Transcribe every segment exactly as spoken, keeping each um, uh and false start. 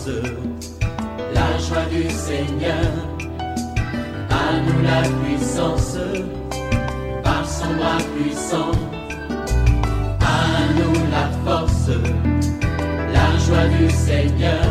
force, la joie du Seigneur. À nous la puissance, par son bras puissant. À nous la force, la joie du Seigneur.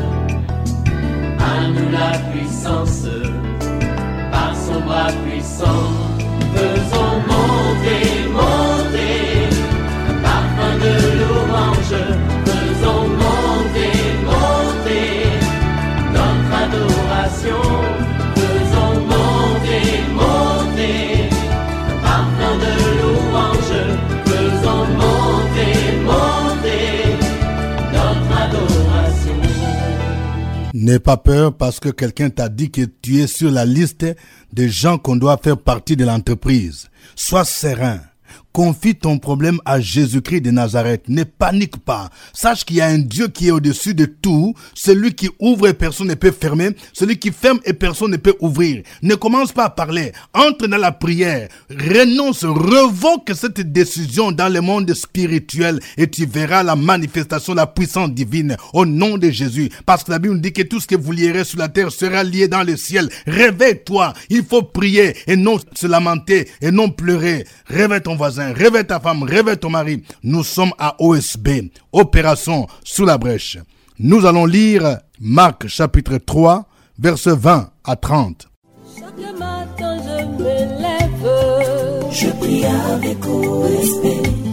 À nous la puissance, par son bras puissant. Faisons monter, monter, un parfum de louange. Faisons monter, monter, notre adoration. Faisons monter, monter, un parfum de louange. Faisons monter, monter, notre adoration. N'aie pas peur parce que quelqu'un t'a dit que tu es sur la liste des gens qu'on doit faire partie de l'entreprise. Sois serein. Confie ton problème à Jésus-Christ de Nazareth. Ne panique pas. Sache qu'il y a un Dieu qui est au-dessus de tout. Celui qui ouvre et personne ne peut fermer. Celui qui ferme et personne ne peut ouvrir. Ne commence pas à parler. Entre dans la prière. Renonce, revoque cette décision dans le monde spirituel et tu verras la manifestation, la puissance divine au nom de Jésus. Parce que la Bible nous dit que tout ce que vous lierez sur la terre sera lié dans le ciel. Réveille-toi. Il faut prier et non se lamenter et non pleurer. Réveille ton voisin. Réveille ta femme, réveille ton mari. Nous sommes à O S B, Opération sous la brèche. Nous allons lire Marc chapitre trois, versets vingt à trente. Chaque matin je me lève, je prie avec O S B.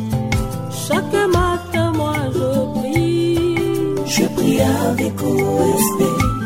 Chaque matin moi je prie, je prie avec O S B.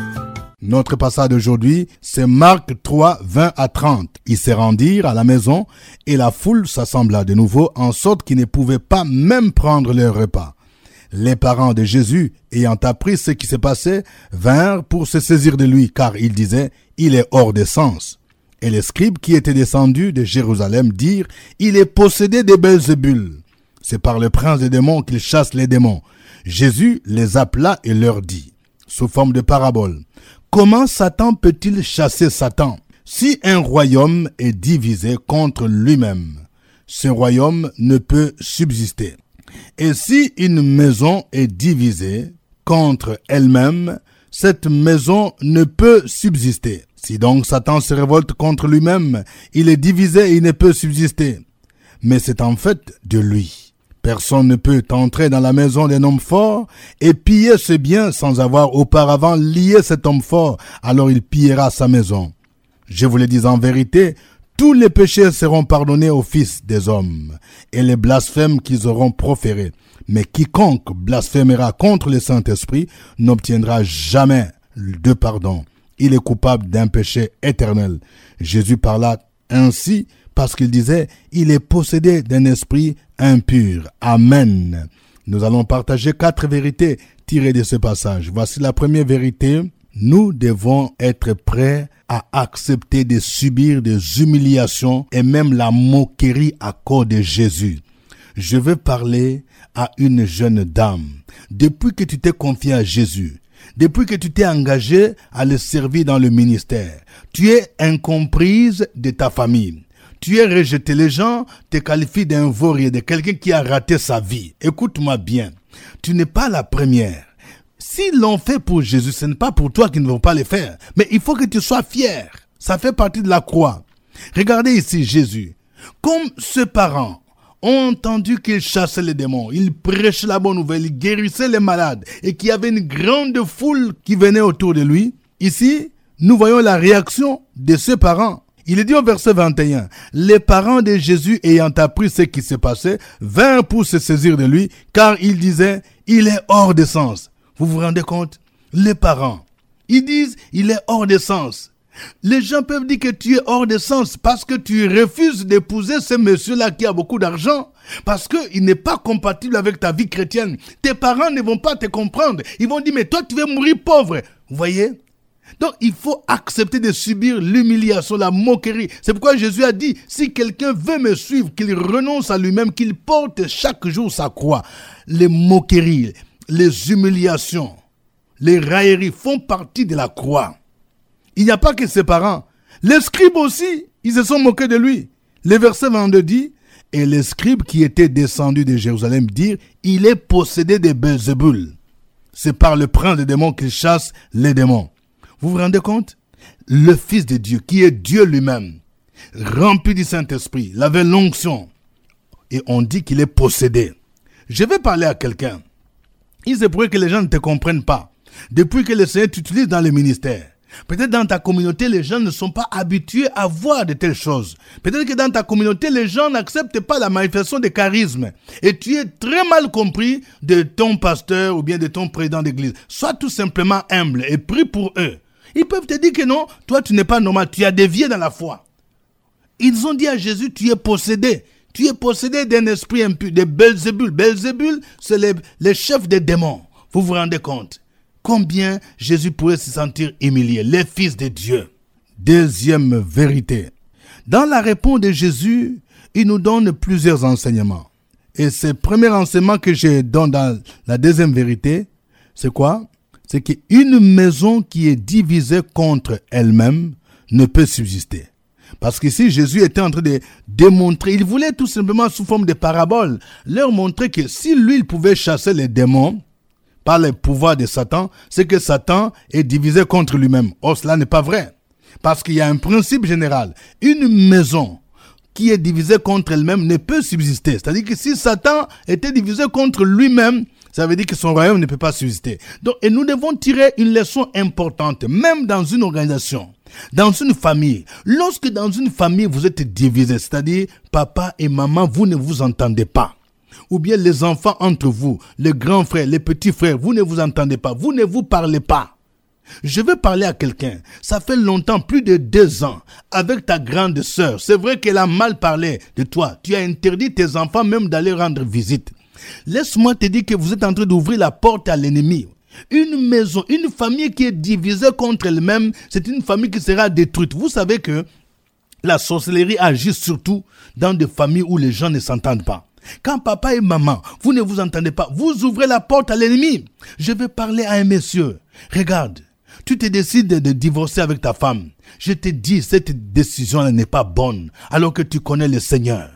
Notre passage d'aujourd'hui, c'est Marc trois, vingt à trente. Ils se rendirent à la maison et la foule s'assembla de nouveau en sorte qu'ils ne pouvaient pas même prendre leur repas. Les parents de Jésus, ayant appris ce qui se passait, vinrent pour se saisir de lui, car ils disaient, il est hors de sens. Et les scribes qui étaient descendus de Jérusalem dirent, il est possédé de Belzébul. C'est par le prince des démons qu'il chasse les démons. Jésus les appela et leur dit, sous forme de parabole, comment Satan peut-il chasser Satan? Si un royaume est divisé contre lui-même, ce royaume ne peut subsister. Et si une maison est divisée contre elle-même, cette maison ne peut subsister. Si donc Satan se révolte contre lui-même, il est divisé et il ne peut subsister. Mais c'est en fait de lui. Personne ne peut entrer dans la maison d'un homme fort et piller ses biens sans avoir auparavant lié cet homme fort. Alors il pillera sa maison. Je vous le dis en vérité, tous les péchés seront pardonnés aux fils des hommes et les blasphèmes qu'ils auront proférés. Mais quiconque blasphémera contre le Saint-Esprit n'obtiendra jamais de pardon. Il est coupable d'un péché éternel. Jésus parla ainsi parce qu'il disait, il est possédé d'un esprit impur. Amen. Nous allons partager quatre vérités tirées de ce passage. Voici la première vérité. Nous devons être prêts à accepter de subir des humiliations et même la moquerie à cause de Jésus. Je veux parler à une jeune dame. Depuis que tu t'es confié à Jésus, depuis que tu t'es engagé à le servir dans le ministère, tu es incomprise de ta famille. Tu es rejeté. Les gens te qualifient d'un vaurier, de quelqu'un qui a raté sa vie. Écoute-moi bien. Tu n'es pas la première. S'ils l'ont fait pour Jésus, ce n'est pas pour toi qu'ils ne vont pas le faire. Mais il faut que tu sois fier. Ça fait partie de la croix. Regardez ici Jésus. Comme ses parents ont entendu qu'il chassait les démons, il prêchait la bonne nouvelle, il guérissait les malades et qu'il y avait une grande foule qui venait autour de lui. Ici, nous voyons la réaction de ses parents. Il est dit au verset vingt et un, les parents de Jésus ayant appris ce qui s'est passé, vinrent pour se saisir de lui, car ils disaient, il est hors de sens. Vous vous rendez compte? Les parents, ils disent, il est hors de sens. Les gens peuvent dire que tu es hors de sens parce que tu refuses d'épouser ce monsieur-là qui a beaucoup d'argent, parce qu'il n'est pas compatible avec ta vie chrétienne. Tes parents ne vont pas te comprendre. Ils vont dire, mais toi tu vas mourir pauvre. Vous voyez? Donc, il faut accepter de subir l'humiliation, la moquerie. C'est pourquoi Jésus a dit, si quelqu'un veut me suivre, qu'il renonce à lui-même, qu'il porte chaque jour sa croix. Les moqueries, les humiliations, les railleries font partie de la croix. Il n'y a pas que ses parents. Les scribes aussi, ils se sont moqués de lui. Le verset vingt-deux dit, et les scribes qui étaient descendus de Jérusalem dirent, il est possédé de Belzébul. c'est par le prince des démons qu'il chasse les démons. Vous vous rendez compte? Le Fils de Dieu, qui est Dieu lui-même, rempli du Saint-Esprit, il avait l'onction. Et on dit qu'il est possédé. Je vais parler à quelqu'un. Il se pourrait que les gens ne te comprennent pas. Depuis que le Seigneur t'utilise dans le ministère, peut-être dans ta communauté, les gens ne sont pas habitués à voir de telles choses. Peut-être que dans ta communauté, les gens n'acceptent pas la manifestation de charisme. Et tu es très mal compris de ton pasteur ou bien de ton président d'église. Sois tout simplement humble et prie pour eux. Ils peuvent te dire que non, toi tu n'es pas normal, tu as dévié dans la foi. Ils ont dit à Jésus, tu es possédé. Tu es possédé d'un esprit impur, de Belzébul. Belzébul, c'est les, les chefs des démons. Vous vous rendez compte? Combien Jésus pourrait se sentir humilié, les fils de Dieu. Deuxième vérité. Dans la réponse de Jésus, il nous donne plusieurs enseignements. Et ce premier enseignement que je donne dans la deuxième vérité, c'est quoi? C'est qu'une maison qui est divisée contre elle-même ne peut subsister. Parce qu'ici, Jésus était en train de démontrer, il voulait tout simplement sous forme de parabole, leur montrer que si lui, il pouvait chasser les démons, par le pouvoir de Satan, c'est que Satan est divisé contre lui-même. Or, cela n'est pas vrai. Parce qu'il y a un principe général. Une maison qui est divisée contre elle-même ne peut subsister. C'est-à-dire que si Satan était divisé contre lui-même, ça veut dire que son royaume ne peut pas subsister. Donc, et nous devons tirer une leçon importante, même dans une organisation, dans une famille. Lorsque dans une famille, vous êtes divisé, c'est-à-dire papa et maman, vous ne vous entendez pas. Ou bien les enfants entre vous, les grands frères, les petits frères, vous ne vous entendez pas, vous ne vous parlez pas. Je veux parler à quelqu'un, ça fait longtemps, plus de deux ans, avec ta grande sœur. C'est vrai qu'elle a mal parlé de toi. Tu as interdit tes enfants même d'aller rendre visite. Laisse-moi te dire que vous êtes en train d'ouvrir la porte à l'ennemi. Une maison, une famille qui est divisée contre elle-même, c'est une famille qui sera détruite. Vous savez que la sorcellerie agit surtout dans des familles où les gens ne s'entendent pas. Quand papa et maman, vous ne vous entendez pas, vous ouvrez la porte à l'ennemi. Je vais parler à un monsieur. Regarde, tu te décides de divorcer avec ta femme. Je te dis, cette décision n'est pas bonne, alors que tu connais le Seigneur.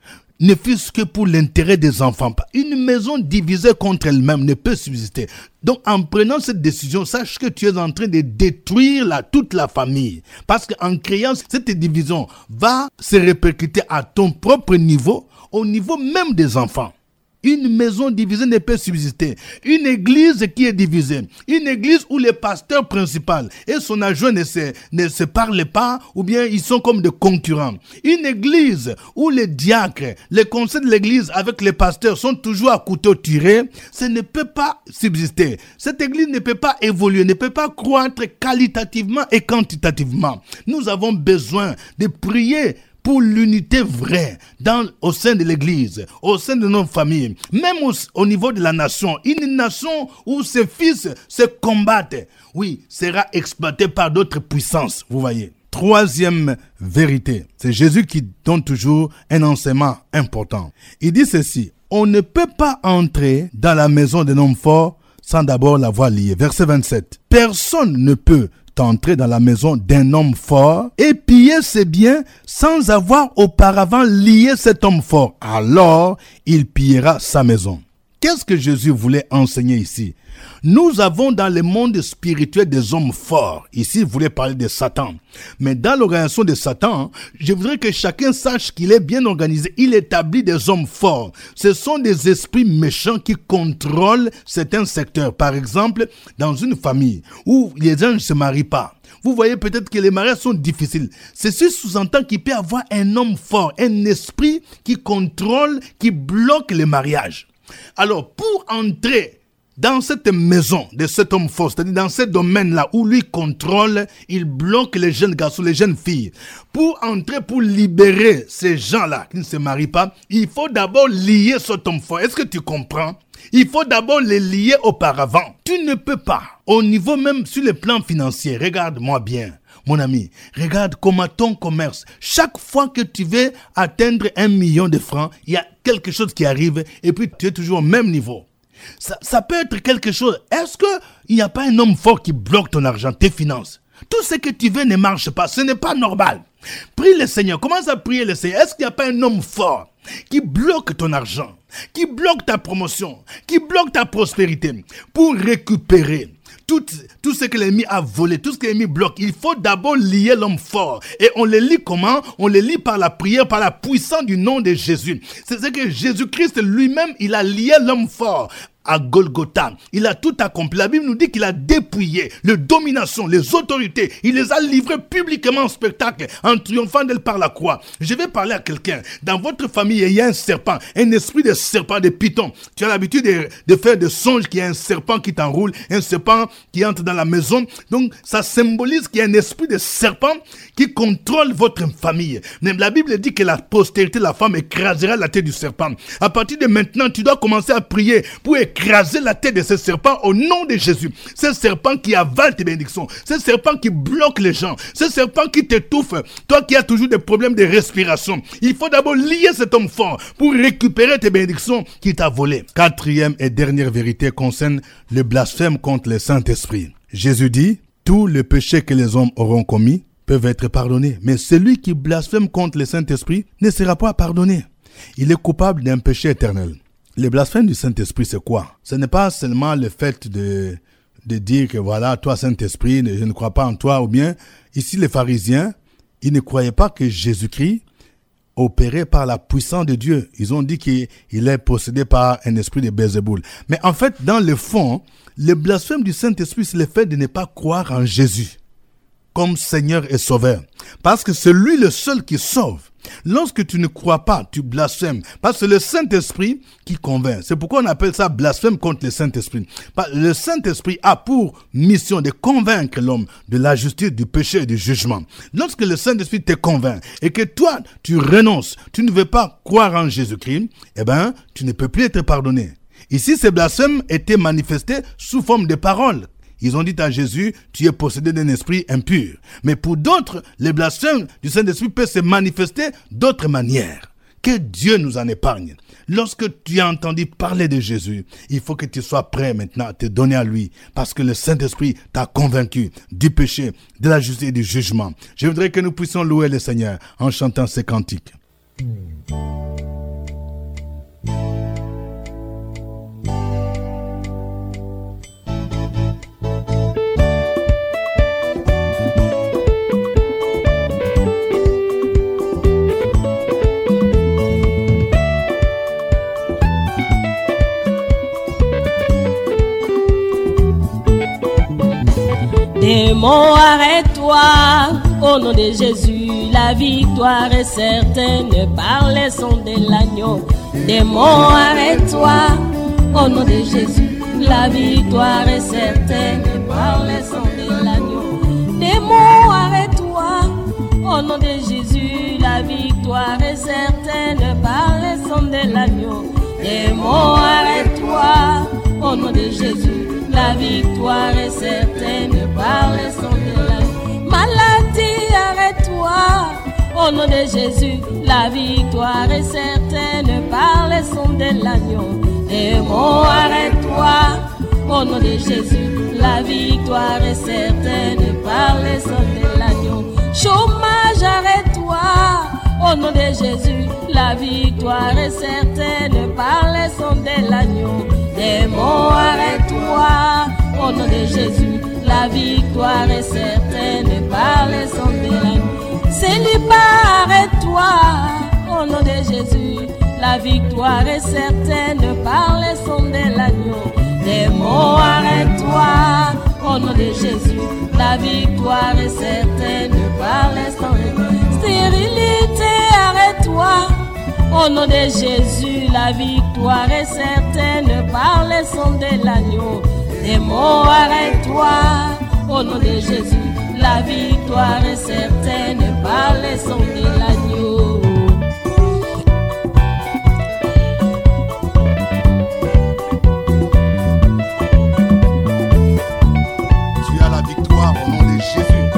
Ne fût-ce que pour l'intérêt des enfants. Une maison divisée contre elle-même ne peut subsister. Donc, en prenant cette décision, sache que tu es en train de détruire la, toute la famille. Parce qu'en créant cette division, va se répercuter à ton propre niveau, au niveau même des enfants. Une maison divisée ne peut subsister. Une église qui est divisée. Une église où le pasteur principal et son adjoint ne se, ne se parlent pas ou bien ils sont comme des concurrents. Une église où les diacres, les conseils de l'église avec les pasteurs sont toujours à couteau tiré, ça ne peut pas subsister. Cette église ne peut pas évoluer, ne peut pas croître qualitativement et quantitativement. Nous avons besoin de prier pour l'unité vraie dans, au sein de l'église, au sein de nos familles, même au, au niveau de la nation. Une nation où ses fils se combattent, oui, sera exploitée par d'autres puissances, vous voyez. Troisième vérité, c'est Jésus qui donne toujours un enseignement important. Il dit ceci, on ne peut pas entrer dans la maison d'un homme fort sans d'abord l'avoir lié. Verset vingt-sept, personne ne peut entrer dans la maison d'un homme fort et piller ses biens sans avoir auparavant lié cet homme fort. Alors, il pillera sa maison. Qu'est-ce que Jésus voulait enseigner ici? Nous avons dans le monde spirituel des hommes forts. Ici, il voulait parler de Satan. Mais dans l'organisation de Satan, je voudrais que chacun sache qu'il est bien organisé. Il établit des hommes forts. Ce sont des esprits méchants qui contrôlent certains secteurs. Par exemple, dans une famille où les gens ne se marient pas. Vous voyez peut-être que les mariages sont difficiles. Ceci sous-entend qu'il peut y avoir un homme fort, un esprit qui contrôle, qui bloque les mariages. Alors, pour entrer dans cette maison de cet homme fort, c'est-à-dire dans ce domaine-là où lui contrôle, il bloque les jeunes garçons, les jeunes filles. Pour entrer, pour libérer ces gens-là qui ne se marient pas, il faut d'abord lier cet homme fort. Est-ce que tu comprends? Il faut d'abord les lier auparavant. Tu ne peux pas, au niveau même sur le plan financier, regarde-moi bien. Mon ami, regarde comment ton commerce, chaque fois que tu veux atteindre un million de francs, il y a quelque chose qui arrive et puis tu es toujours au même niveau. Ça, ça peut être quelque chose. Est-ce qu'il n'y a pas un homme fort qui bloque ton argent, tes finances? Tout ce que tu veux ne marche pas. Ce n'est pas normal. Prie le Seigneur. Commence à prier le Seigneur. Est-ce qu'il n'y a pas un homme fort qui bloque ton argent? qui bloquent ta promotion, qui bloquent ta prospérité, pour récupérer Tout, tout ce que l'ennemi a volé, tout ce que l'ennemi bloque, il faut d'abord lier l'homme fort. Et on le lit comment? On le lit par la prière, par la puissance du nom de Jésus. C'est ce que Jésus-Christ lui-même, il a lié l'homme fort à Golgotha. Il a tout accompli. La Bible nous dit qu'il a dépouillé les dominations, les autorités. Il les a livrées publiquement en spectacle, en triomphant d'elle par la croix. Je vais parler à quelqu'un. Dans votre famille, il y a un serpent, un esprit de serpent, de python. Tu as l'habitude de, de faire des songes qu'il y a un serpent qui t'enroule, un serpent qui entre dans la maison. Donc, ça symbolise qu'il y a un esprit de serpent qui contrôle votre famille. Mais la Bible dit que la postérité de la femme écrasera la tête du serpent. À partir de maintenant, tu dois commencer à prier pour écraser la tête de ce serpent au nom de Jésus. Ce serpent qui avale tes bénédictions. Ce serpent qui bloque les gens. Ce serpent qui t'étouffe. Toi qui as toujours des problèmes de respiration. Il faut d'abord lier cet homme fort pour récupérer tes bénédictions qu'il t'a volées. Quatrième et dernière vérité concerne le blasphème contre le Saint-Esprit. Jésus dit, tous les péchés que les hommes auront commis peuvent être pardonnés. Mais celui qui blasphème contre le Saint-Esprit ne sera pas pardonné. Il est coupable d'un péché éternel. Le blasphème du Saint-Esprit, c'est quoi? Ce n'est pas seulement le fait de, de dire que voilà, toi Saint-Esprit, je ne crois pas en toi, ou bien, ici les pharisiens, ils ne croyaient pas que Jésus-Christ opérait par la puissance de Dieu. Ils ont dit qu'il est possédé par un esprit de Bézéboul. Mais en fait, dans le fond, le blasphème du Saint-Esprit, c'est le fait de ne pas croire en Jésus comme Seigneur et Sauveur. Parce que c'est lui le seul qui sauve. Lorsque tu ne crois pas, tu blasphèmes. Parce que c'est le Saint-Esprit qui convainc. C'est pourquoi on appelle ça blasphème contre le Saint-Esprit. Le Saint-Esprit a pour mission de convaincre l'homme de la justice, du péché et du jugement. Lorsque le Saint-Esprit te convainc et que toi, tu renonces, tu ne veux pas croire en Jésus-Christ, eh ben, tu ne peux plus être pardonné. Ici, ces blasphèmes étaient manifestés sous forme de paroles. Ils ont dit à Jésus, tu es possédé d'un esprit impur. Mais pour d'autres, les blasphèmes du Saint-Esprit peuvent se manifester d'autres manières. Que Dieu nous en épargne. Lorsque tu as entendu parler de Jésus, il faut que tu sois prêt maintenant à te donner à lui. Parce que le Saint-Esprit t'a convaincu du péché, de la justice et du jugement. Je voudrais que nous puissions louer le Seigneur en chantant ces cantiques. Démon, arrête-toi, au nom de Jésus, la victoire est certaine par les sons de l'agneau. Démon, arrête-toi, au nom de Jésus, la victoire est certaine par les sons de l'agneau. Démon, arrête-toi, au nom de Jésus, la victoire est certaine par les sons de l'agneau. Démon, arrête-toi, au nom de Jésus, la victoire est certaine par les sons de l'agneau. Maladie, arrête-toi, au nom de Jésus, la victoire est certaine par les sons de l'agneau. Démon, arrête-toi, au nom de Jésus, la victoire est certaine par les sons de l'agneau. Chômage, arrête-toi, au nom de Jésus, la victoire est certaine par les sons de l'agneau. Démon, arrête-toi, au nom de Jésus, la victoire est certaine par les sons de l'agneau. Célibat, arrête-toi, au nom de Jésus, la victoire est certaine par les sons de l'agneau. Démon, arrête-toi, au nom de Jésus, la victoire est certaine par les sons de l'agneau. Stérilité, arrête-toi, au nom de Jésus, la victoire est certaine par les sons de l'agneau. Démon, arrête-toi, au nom de Jésus, la victoire est certaine par les sons de l'agneau. Tu as la victoire au nom de Jésus.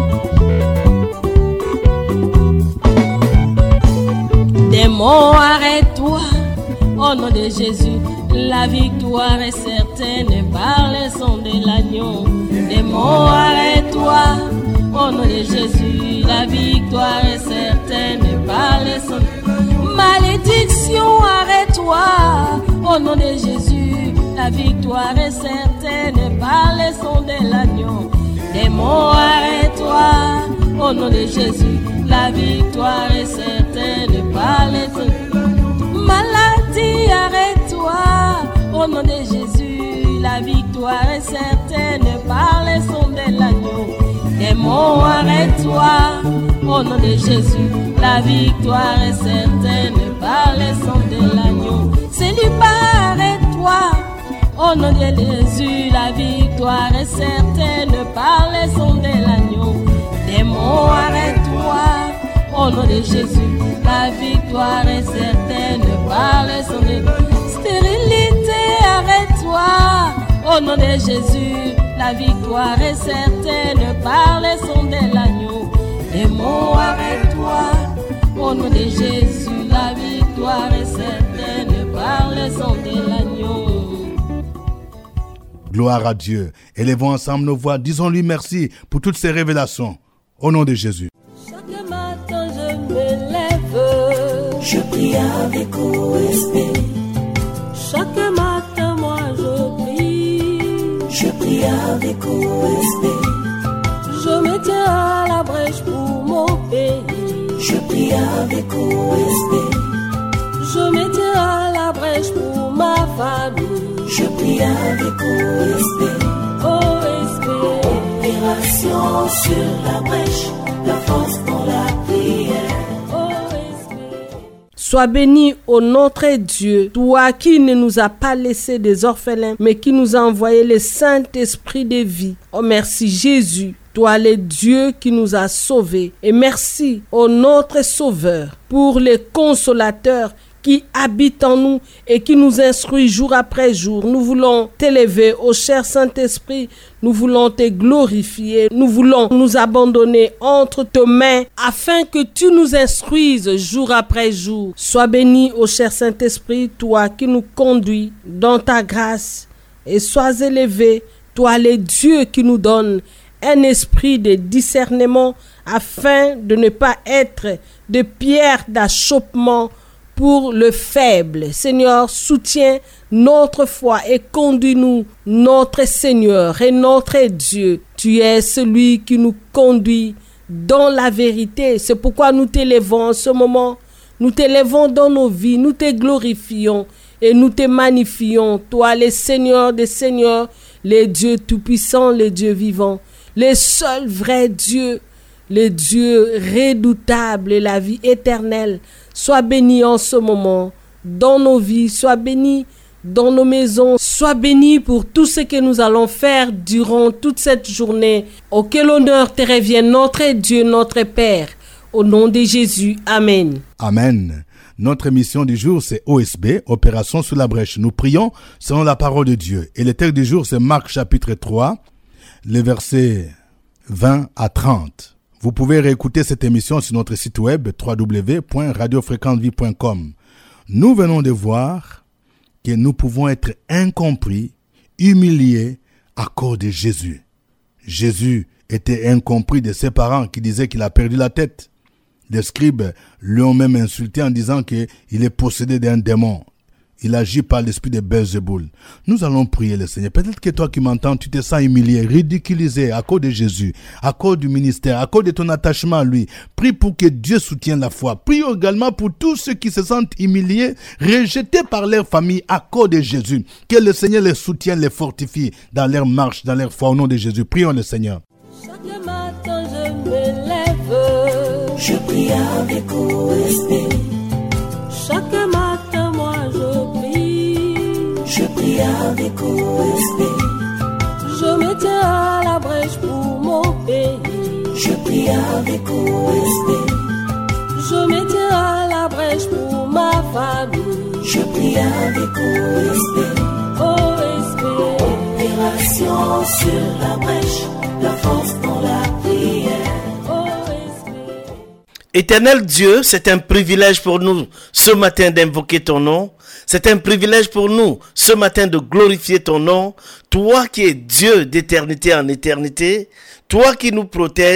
Démon, arrête-toi, au nom de Jésus, la victoire est certaine par les sons de l'agneau. Démon, arrête-toi, au nom de Jésus, la victoire est certaine par les sons. Malédiction, arrête-toi, Au nom de Jésus, la victoire est certaine par le son de l'agneau. Démon, arrête-toi. Au nom de Jésus, la victoire est certaine par le son. Maladie, arrête-toi. Au nom de Jésus, la victoire est certaine par le son de l'agneau. Démon, arrête-toi. Au nom de Jésus, la victoire est certaine par le son de l'agneau. Célibat, arrête-toi. Au nom de Jésus, la victoire est certaine par le son de l'agneau. Démon, arrête-toi. Au nom de Jésus, la victoire est certaine par le son de l'agneau. Stérilité, arrête-toi. Au nom de Jésus, la victoire est certaine par le son de l'agneau. Démon, arrête-toi. Au nom de Jésus, la victoire est certaine par le son de l'agneau. Gloire à Dieu. Élevons ensemble nos voix. Disons-lui merci pour toutes ces révélations. Au nom de Jésus. Chaque matin je me lève, je prie avec O S P. Chaque matin moi je prie, je prie avec O S P. Je me tiens à la brèche pour mon pays, je prie avec O S P. Je me tiens à la brèche pour ma famille, je prie avec O S P. O S P. Opération sur la brèche, la force dans la prière. O S P. Sois béni ô notre Dieu, toi qui ne nous as pas laissé des orphelins, mais qui nous a envoyé le Saint-Esprit de vie. Oh merci Jésus. Toi, le Dieu qui nous a sauvés. Et merci au notre Sauveur pour les consolateurs qui habite en nous et qui nous instruit jour après jour. Nous voulons t'élever, ô cher Saint-Esprit, nous voulons te glorifier, nous voulons nous abandonner entre tes mains afin que tu nous instruises jour après jour. Sois béni, ô cher Saint-Esprit, toi qui nous conduis dans ta grâce, et sois élevé, toi le Dieu qui nous donne un esprit de discernement afin de ne pas être de pierre d'achoppement pour le faible. Seigneur, soutiens notre foi et conduis-nous, notre Seigneur et notre Dieu. Tu es celui qui nous conduit dans la vérité. C'est pourquoi nous t'élevons en ce moment. Nous t'élevons dans nos vies, nous te glorifions et nous te magnifions. Toi, le Seigneur des Seigneurs, le Dieu tout-puissant, le Dieu vivant, le seul vrai Dieu, le Dieu redoutable et la vie éternelle. Sois béni en ce moment dans nos vies, sois béni dans nos maisons, sois béni pour tout ce que nous allons faire durant toute cette journée. Oh, que l'honneur te revienne, notre Dieu, notre Père, au nom de Jésus. Amen. Amen. Notre émission du jour, c'est O S B, Opération sous la brèche. Nous prions selon la parole de Dieu. Et le texte du jour, c'est Marc chapitre trois, les versets vingt à trente. Vous pouvez réécouter cette émission sur notre site web w w w point radio fréquente vie point com. Nous venons de voir que nous pouvons être incompris, humiliés à cause de Jésus. Jésus était incompris de ses parents qui disaient qu'il a perdu la tête. Les scribes l'ont même insulté en disant qu'il est possédé d'un démon. Il agit par l'esprit de Belzéboul. Nous allons prier le Seigneur. Peut-être que toi qui m'entends, tu te sens humilié, ridiculisé à cause de Jésus, à cause du ministère, à cause de ton attachement à lui. Prie pour que Dieu soutienne la foi. Prie également pour tous ceux qui se sentent humiliés, rejetés par leur famille à cause de Jésus. Que le Seigneur les soutienne, les fortifie dans leur marche, dans leur foi. Au nom de Jésus, prions le Seigneur. Chaque matin je me lève, je prie avec O S P. Chaque matin moi je prie, je prie avec O S P. Je me tiens à la brèche pour mon pays, je prie avec O S P. Je me tiens à la brèche pour ma famille, je prie avec O S P. O S P. Opération sur la brèche, la force dans la prière. Éternel Dieu, c'est un privilège pour nous ce matin d'invoquer ton nom. C'est un privilège pour nous ce matin de glorifier ton nom. Toi qui es Dieu d'éternité en éternité, toi qui nous protèges,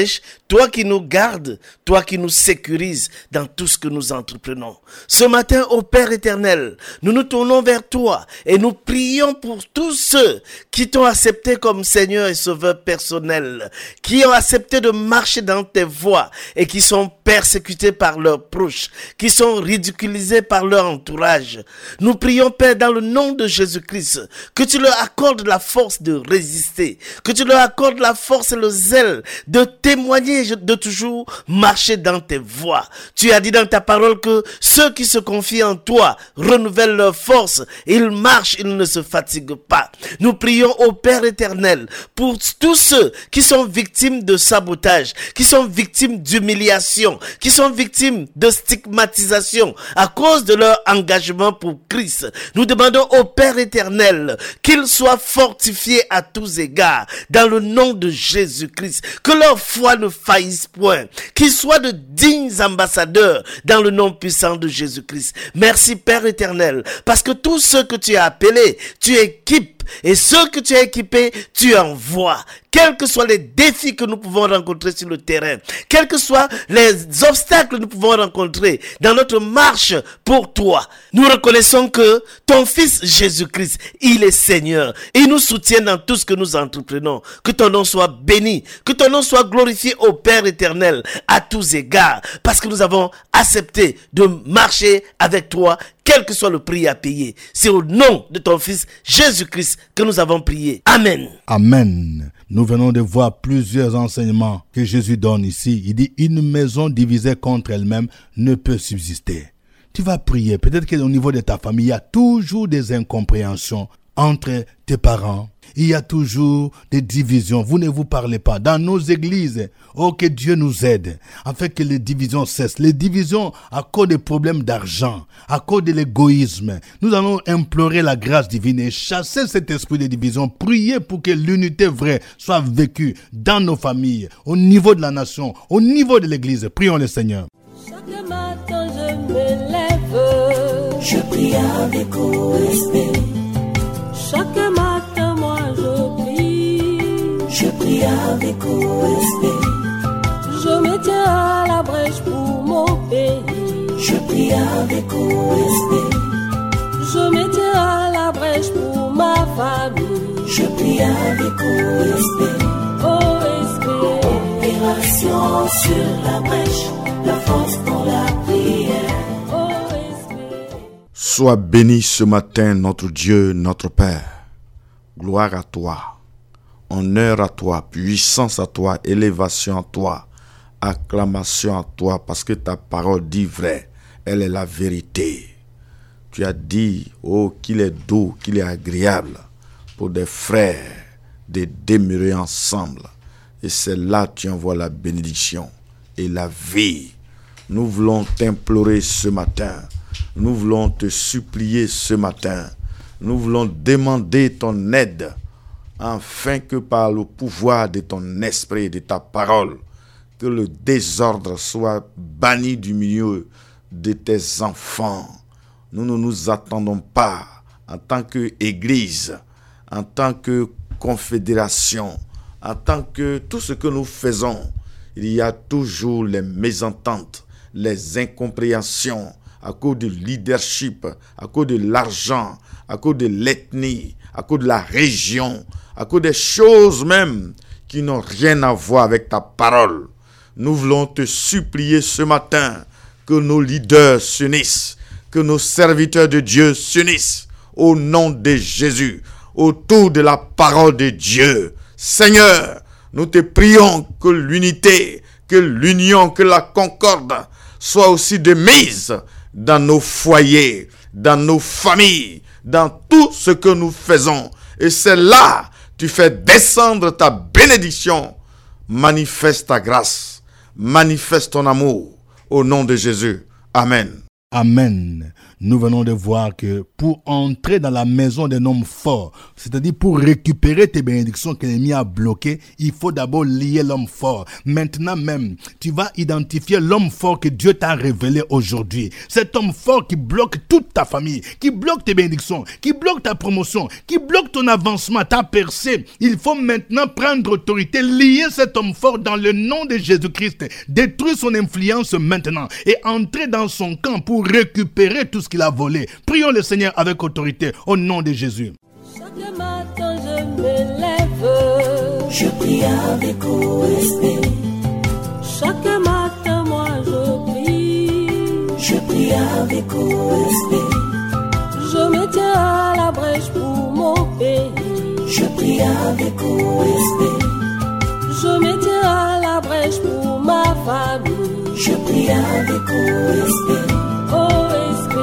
toi qui nous gardes, toi qui nous sécurises dans tout ce que nous entreprenons. Ce matin, ô Père éternel, nous nous tournons vers toi et nous prions pour tous ceux qui t'ont accepté comme Seigneur et Sauveur personnel, qui ont accepté de marcher dans tes voies et qui sont persécutés par leurs proches, qui sont ridiculisés par leur entourage. Nous prions, Père, dans le nom de Jésus-Christ, que tu leur accordes la force de résister, que tu leur accordes la force et le zèle de témoigner, de toujours marcher dans tes voies. Tu as dit dans ta parole que ceux qui se confient en toi renouvellent leur force, ils marchent, ils ne se fatiguent pas. Nous prions au Père éternel pour tous ceux qui sont victimes de sabotage, qui sont victimes d'humiliation, qui sont victimes de stigmatisation à cause de leur engagement pour Christ. Nous demandons au Père éternel qu'ils soient fortifiés à tous égards dans le nom de Jésus-Christ, que leur foi ne faillisse point, qu'ils soient de dignes ambassadeurs dans le nom puissant de Jésus-Christ. Merci Père éternel, parce que tous ceux que tu as appelés, tu équipes, et ceux que tu as équipés, tu envoies. Quels que soient les défis que nous pouvons rencontrer sur le terrain, quels que soient les obstacles que nous pouvons rencontrer dans notre marche pour toi, nous reconnaissons que ton Fils Jésus-Christ, il est Seigneur. Il nous soutient dans tout ce que nous entreprenons. Que ton nom soit béni, que ton nom soit glorifié au Père éternel à tous égards, parce que nous avons accepté de marcher avec toi, quel que soit le prix à payer. C'est au nom de ton Fils Jésus-Christ que nous avons prié. Amen. Amen. Nous venons de voir plusieurs enseignements que Jésus donne ici. Il dit, une maison divisée contre elle-même ne peut subsister. Tu vas prier. Peut-être qu'au niveau de ta famille, il y a toujours des incompréhensions entre tes parents. Il y a toujours des divisions. Vous ne vous parlez pas. Dans nos églises, oh, que Dieu nous aide afin que les divisions cessent. Les divisions à cause des problèmes d'argent, à cause de l'égoïsme. Nous allons implorer la grâce divine et chasser cet esprit de division. Prier pour que l'unité vraie soit vécue dans nos familles, au niveau de la nation, au niveau de l'église. Prions le Seigneur. Chaque matin je me lève, je prie avec respect. Chaque matin moi je prie, je prie avec respect. Je me tiens à la brèche pour mon pays, je prie avec respect. Je me tiens à la brèche pour ma famille, je prie avec respect. Oh respect, opération sur la brèche, la force dans la prière. Oh respect. Sois béni ce matin, notre Dieu, notre Père. Gloire à toi, honneur à toi, puissance à toi, élévation à toi, acclamation à toi, parce que ta parole dit vrai, elle est la vérité. Tu as dit, oh, qu'il est doux, qu'il est agréable pour des frères de demeurer ensemble. Et c'est là que tu envoies la bénédiction et la vie. Nous voulons t'implorer ce matin. Nous voulons te supplier ce matin. Nous voulons demander ton aide, afin que par le pouvoir de ton esprit et de ta parole, que le désordre soit banni du milieu de tes enfants. Nous ne nous attendons pas, en tant qu'Église, en tant que confédération, en tant que tout ce que nous faisons, il y a toujours les mésententes, les incompréhensions, à cause du leadership, à cause de l'argent, à cause de l'ethnie, à cause de la région, à cause des choses même qui n'ont rien à voir avec ta parole. Nous voulons te supplier ce matin que nos leaders s'unissent, que nos serviteurs de Dieu s'unissent au nom de Jésus, autour de la parole de Dieu. Seigneur, nous te prions que l'unité, que l'union, que la concorde soit aussi de mise dans nos foyers, dans nos familles, dans tout ce que nous faisons. Et c'est là que tu fais descendre ta bénédiction. Manifeste ta grâce, manifeste ton amour au nom de Jésus. Amen. Amen. nous venons de voir que pour entrer dans la maison d'un homme fort, c'est-à-dire pour récupérer tes bénédictions que l'ennemi a bloquées, il faut d'abord lier l'homme fort. Maintenant même, tu vas identifier l'homme fort que Dieu t'a révélé aujourd'hui. Cet homme fort qui bloque toute ta famille, qui bloque tes bénédictions, qui bloque ta promotion, qui bloque ton avancement, ta percée. Il faut maintenant prendre autorité, lier cet homme fort dans le nom de Jésus-Christ, détruire son influence maintenant et entrer dans son camp pour récupérer tout ce qu'il a volé. Prions le Seigneur avec autorité au nom de Jésus. Chaque matin je me lève, je prie avec O S P. Chaque matin moi je prie, je prie avec O S P. Je me tiens à la brèche pour mon pays, je prie avec O S P. Je me tiens à la brèche pour ma famille, je prie avec O S P. O S P,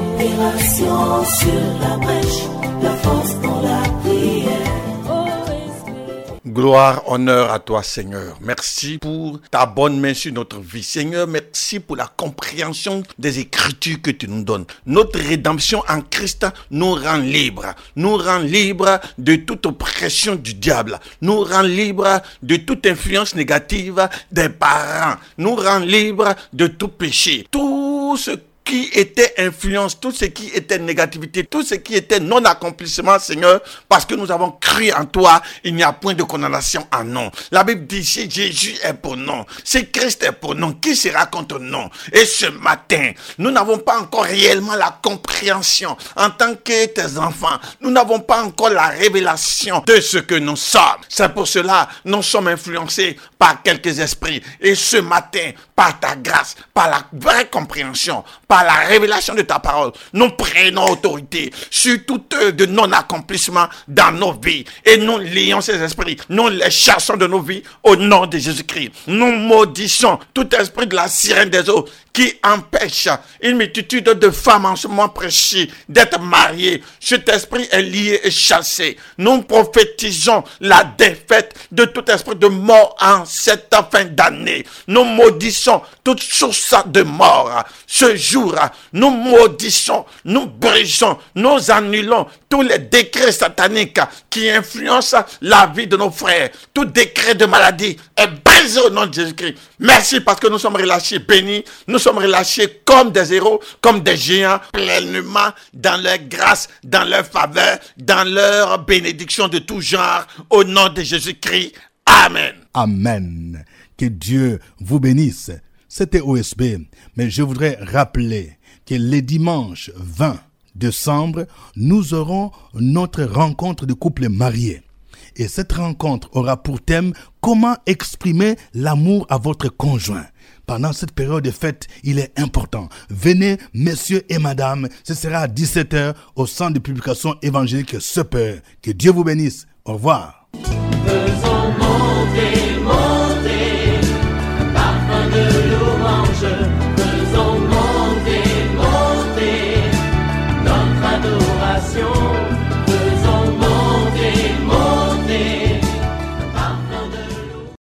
opération sur la brèche, la force dans la prière. O S P. Gloire, honneur à toi, Seigneur. Merci pour ta bonne main sur notre vie. Seigneur, merci pour la compréhension des Écritures que tu nous donnes. Notre rédemption en Christ nous rend libres. Nous rend libres de toute oppression du diable. Nous rend libres de toute influence négative des parents. Nous rend libres de tout péché. Tout ce qui était influence, tout ce qui était négativité, tout ce qui était non-accomplissement, Seigneur, parce que nous avons cru en toi, il n'y a point de condamnation en nous. La Bible dit, si Jésus est pour nous, si Christ est pour nous, qui sera contre nous? Et ce matin, nous n'avons pas encore réellement la compréhension en tant que tes enfants. Nous n'avons pas encore la révélation de ce que nous sommes. C'est pour cela, nous sommes influencés par quelques esprits. Et ce matin, par ta grâce, par la vraie compréhension, par la révélation de ta parole, nous prenons autorité sur toute œuvre de non-accomplissement dans nos vies. Et nous lions ces esprits, nous les chassons de nos vies au nom de Jésus-Christ. Nous maudissons tout esprit de la sirène des eaux qui empêche une multitude de femmes en ce moment prêchées d'être mariées. Cet esprit est lié et chassé. Nous prophétisons la défaite de tout esprit de mort en cette fin d'année. Nous maudissons toute source de mort. Ce jour, nous maudissons, nous brisons, nous annulons tous les décrets sataniques qui influencent la vie de nos frères. Tout décret de maladie est brisé au nom de Jésus-Christ. Merci parce que nous sommes relâchés bénis, nous sommes relâchés comme des héros, comme des géants, pleinement dans leur grâce, dans leur faveur, dans leur bénédiction de tout genre, au nom de Jésus-Christ. Amen. Amen. Que Dieu vous bénisse. C'était O S B, mais je voudrais rappeler que les dimanches vingt décembre, nous aurons notre rencontre de couples mariés. Et cette rencontre aura pour thème comment exprimer l'amour à votre conjoint. Pendant cette période de fête, il est important. Venez, messieurs et madame, ce sera à dix-sept heures au centre de publication évangélique Super. Que Dieu vous bénisse. Au revoir.